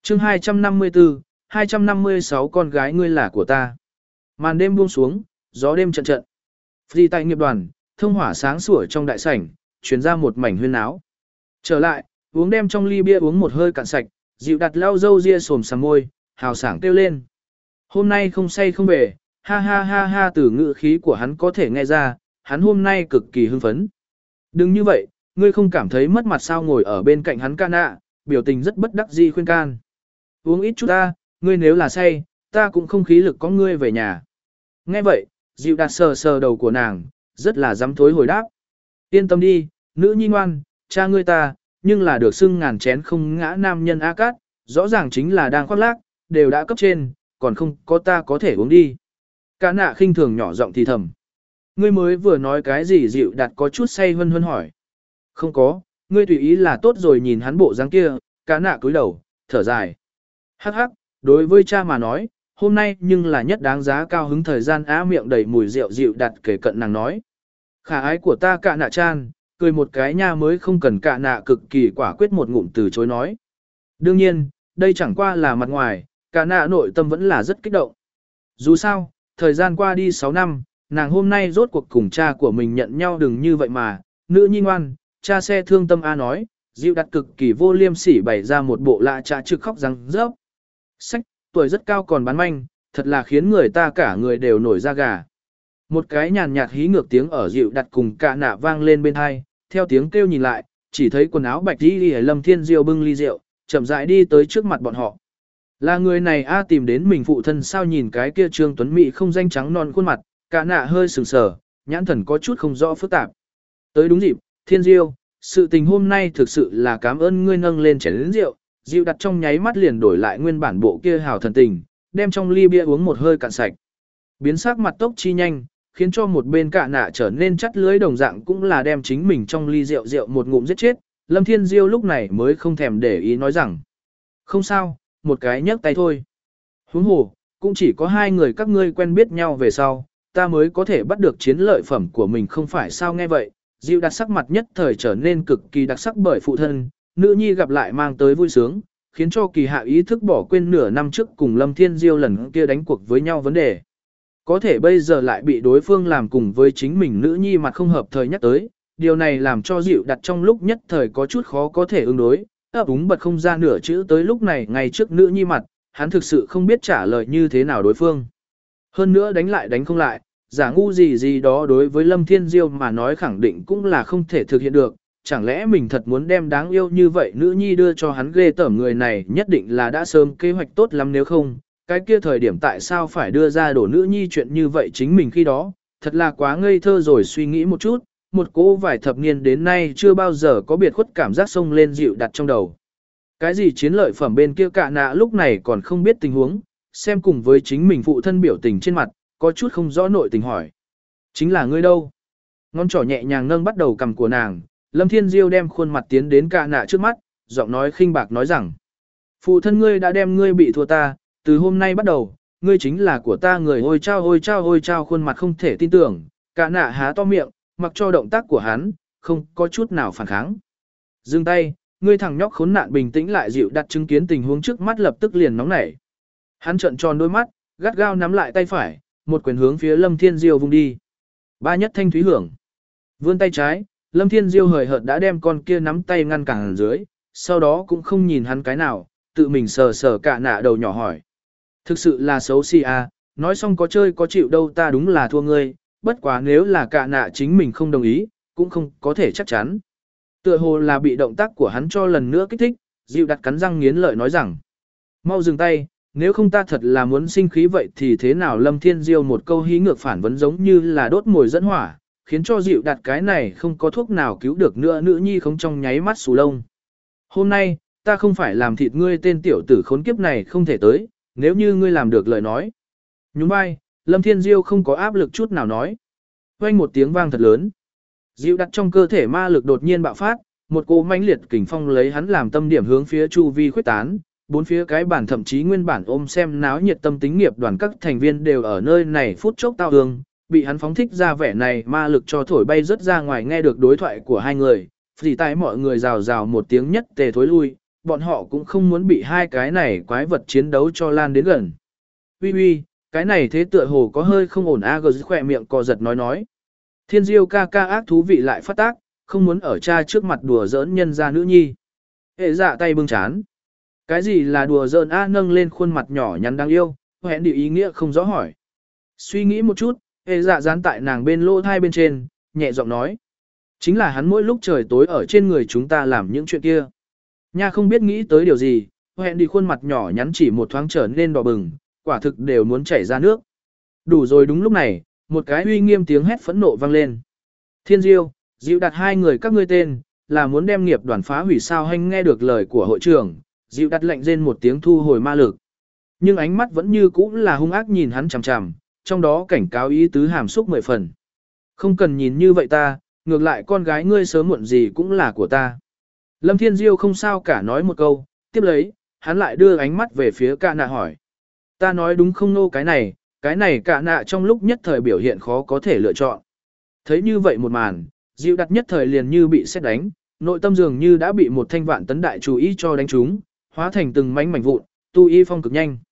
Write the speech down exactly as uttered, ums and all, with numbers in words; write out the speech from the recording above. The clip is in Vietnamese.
chương hai trăm năm mươi tư, hai trăm năm mươi sáu con gái ngươi là của ta. Màn đêm buông xuống, gió đêm trận trận. Phi tại nghiệp đoàn, thông hỏa sáng sủa trong đại sảnh, truyền ra một mảnh huyên náo. Trở lại, uống đem trong ly bia uống một hơi cạn sạch, dịu đặt lau dâu ria sồm sàm môi, hào sảng kêu lên. Hôm nay không say không về, ha ha ha ha, từ ngữ khí của hắn có thể nghe ra, hắn hôm nay cực kỳ hưng phấn. Đừng như vậy, ngươi không cảm thấy mất mặt sao? Ngồi ở bên cạnh hắn ca nạ, biểu tình rất bất đắc dĩ khuyên can. Uống ít chút ta, ngươi nếu là say, ta cũng không khí lực có ngươi về nhà. Nghe vậy, dịu đặt sờ sờ đầu của nàng, rất là dám thối hồi đáp. Yên tâm đi, nữ nhi ngoan, cha ngươi ta, nhưng là được xưng ngàn chén không ngã nam nhân A Cát, rõ ràng chính là đang khoác lác, đều đã cấp trên, còn không có ta có thể uống đi. Cả nạ khinh thường nhỏ giọng thì thầm. Ngươi mới vừa nói cái gì? Dịu đặt có chút say hân hân hỏi. Không có, ngươi tùy ý là tốt rồi. Nhìn hắn bộ dáng kia, cả nạ cúi đầu, thở dài. Hắc hắc, đối với cha mà nói, hôm nay nhưng là nhất đáng giá cao hứng thời gian. Á miệng đầy mùi rượu dịu đặt kể cận nàng nói. Khả ái của ta cả nạ chan, cười một cái nha, mới không cần cả nạ cực kỳ quả quyết một ngụm từ chối nói. Đương nhiên, đây chẳng qua là mặt ngoài, cả nạ nội tâm vẫn là rất kích động. Dù sao, thời gian qua đi sáu năm, nàng hôm nay rốt cuộc cùng cha của mình nhận nhau, đừng như vậy mà. Nữ nhi ngoan, cha xe thương tâm A nói, dịu đặt cực kỳ vô liêm sỉ bày ra một bộ lạ cha trực khóc răng rớp. Sách, tuổi rất cao còn bán manh, thật là khiến người ta cả người đều nổi da gà. Một cái nhàn nhạt hí ngược tiếng ở dịu đặt cùng cả nạ vang lên bên hai, theo tiếng kêu nhìn lại, chỉ thấy quần áo bạch đi đi Lâm Thiên Diêu bưng ly rượu, chậm rãi đi tới trước mặt bọn họ. Là người này A, tìm đến mình phụ thân sao? Nhìn cái kia Trương Tuấn Mỹ không danh trắng non khuôn mặt, cả nạ hơi sừng sờ, nhãn thần có chút không rõ phức tạp. Tới đúng dịp, Thiên Diêu, sự tình hôm nay thực sự là cảm ơn ngươi. Nâng lên chén lớn rượu, dịu đặt trong nháy mắt liền đổi lại nguyên bản bộ kia hào thần tình, đem trong ly bia uống một hơi cạn sạch. Biến sắc mặt tốc chi nhanh, khiến cho một bên cả nạ trở nên chắt lưới đồng dạng, cũng là đem chính mình trong ly rượu rượu một ngụm giết chết. Lâm Thiên Diêu lúc này mới không thèm để ý nói rằng, không sao, một cái nhấc tay thôi. Huống hồ, cũng chỉ có hai người các ngươi quen biết nhau về sau, ta mới có thể bắt được chiến lợi phẩm của mình, không phải sao? Nghe vậy, dịu đặt sắc mặt nhất thời trở nên cực kỳ đặc sắc, bởi phụ thân, nữ nhi gặp lại mang tới vui sướng, khiến cho kỳ hạ ý thức bỏ quên nửa năm trước cùng Lâm Thiên Diêu lần kia đánh cuộc với nhau vấn đề. Có thể bây giờ lại bị đối phương làm cùng với chính mình nữ nhi mặt không hợp thời nhắc tới, điều này làm cho dịu đặt trong lúc nhất thời có chút khó có thể ứng đối, ấp úng bật không ra nửa chữ. Tới lúc này ngay trước nữ nhi mặt, hắn thực sự không biết trả lời như thế nào đối phương. Hơn nữa đánh lại đánh không lại, giả ngu gì gì đó đối với Lâm Thiên Diêu mà nói khẳng định cũng là không thể thực hiện được. Chẳng lẽ mình thật muốn đem đáng yêu như vậy nữ nhi đưa cho hắn? Ghê tởm, người này nhất định là đã sớm kế hoạch tốt lắm, nếu không, cái kia thời điểm tại sao phải đưa ra đổ nữ nhi chuyện như vậy chính mình khi đó, thật là quá ngây thơ rồi. Suy nghĩ một chút, một cỗ vài thập niên đến nay chưa bao giờ có biệt khuất cảm giác xông lên dịu đặt trong đầu. Cái gì chiến lợi phẩm? Bên kia cả nạ lúc này còn không biết tình huống, xem cùng với chính mình phụ thân biểu tình trên mặt, có chút không rõ nội tình hỏi. Chính là ngươi đâu? Ngón trỏ nhẹ nhàng nâng bắt đầu cằm của nàng, Lâm Thiên Diêu đem khuôn mặt tiến đến cả nạ trước mắt, giọng nói khinh bạc nói rằng, phụ thân ngươi đã đem ngươi bị thua ta, từ hôm nay bắt đầu, ngươi chính là của ta người. Ôi chao ôi chao ôi chao, khuôn mặt không thể tin tưởng, cả nạ há to miệng, mặc cho động tác của hắn, không có chút nào phản kháng. Dừng tay, ngươi thằng nhóc khốn nạn. Bình tĩnh lại, dịu đặt chứng kiến tình huống trước mắt lập tức liền nóng nảy. Hắn trợn tròn đôi mắt, gắt gao nắm lại tay phải, một quyền hướng phía Lâm Thiên Diêu vung đi. Ba nhất thanh thúy hưởng. Vươn tay trái, Lâm Thiên Diêu hời hợt đã đem con kia nắm tay ngăn cản dưới, sau đó cũng không nhìn hắn cái nào, tự mình sờ sờ cả nạ đầu nhỏ hỏi. Thực sự là xấu xí à, nói xong có chơi có chịu đâu, ta đúng là thua ngươi, bất quá nếu là cả nạ chính mình không đồng ý, cũng không có thể chắc chắn. Tựa hồ là bị động tác của hắn cho lần nữa kích thích, dịu đặt cắn răng nghiến lợi nói rằng, mau dừng tay, nếu không ta thật là muốn sinh khí. Vậy thì thế nào? Lâm Thiên Diêu một câu hí ngược phản vấn giống như là đốt mồi dẫn hỏa, khiến cho dịu đặt cái này không có thuốc nào cứu được nữa nữ nhi không trong nháy mắt xù lông. Hôm nay, ta không phải làm thịt ngươi, tên tiểu tử khốn kiếp này không thể tới, nếu như ngươi làm được lời nói. Nhún vai, Lâm Thiên Diêu không có áp lực chút nào nói. Vang một tiếng vang thật lớn. Dịu đặt trong cơ thể ma lực đột nhiên bạo phát, một cỗ mãnh liệt kình phong lấy hắn làm tâm điểm hướng phía chu vi khuếch tán, bốn phía cái bản thậm chí nguyên bản ôm xem náo nhiệt tâm tính nghiệp đoàn các thành viên đều ở nơi này phút chốc tao hương, bị hắn phóng thích ra vẻ này ma lực cho thổi bay rất ra ngoài. Nghe được đối thoại của hai người, phỉ tại mọi người rào rào một tiếng nhất tề thối lui, bọn họ cũng không muốn bị hai cái này quái vật chiến đấu cho lan đến gần. Ui ui, cái này thế tựa hồ có hơi không ổn a gờ khỏe miệng cò giật nói nói. Thiên diêu ca ca ác thú vị lại phát tác, không muốn ở cha trước mặt đùa giỡn nhân ra nữ nhi. Hệ dạ tay bưng chán. Cái gì là đùa giỡn a nâng lên khuôn mặt nhỏ nhắn đáng yêu, hẹn đi ý nghĩa không rõ hỏi. Suy nghĩ một chút, hệ dạ dán tại nàng bên lỗ thai bên trên, nhẹ giọng nói. Chính là hắn mỗi lúc trời tối ở trên người chúng ta làm những chuyện kia. Nha không biết nghĩ tới điều gì, hẹn đi khuôn mặt nhỏ nhắn chỉ một thoáng trở nên đỏ bừng, quả thực đều muốn chảy ra nước. Đủ rồi đúng lúc này, một cái uy nghiêm tiếng hét phẫn nộ vang lên. Thiên diêu, dịu đặt hai người các ngươi tên, là muốn đem nghiệp đoàn phá hủy sao hanh nghe được lời của hội trưởng, dịu đặt lệnh rên một tiếng thu hồi ma lực. Nhưng ánh mắt vẫn như cũ là hung ác nhìn hắn chằm chằm, trong đó cảnh cáo ý tứ hàm xúc mười phần. Không cần nhìn như vậy ta, ngược lại con gái ngươi sớm muộn gì cũng là của ta. Lâm Thiên Diêu không sao cả nói một câu, tiếp lấy, hắn lại đưa ánh mắt về phía cả nạ hỏi. Ta nói đúng không nô cái này, cái này cả nạ trong lúc nhất thời biểu hiện khó có thể lựa chọn. Thấy như vậy một màn, dịu đặt nhất thời liền như bị sét đánh, nội tâm dường như đã bị một thanh vạn tấn đại chú ý cho đánh trúng, hóa thành từng mảnh mảnh vụn, tu y phong cực nhanh.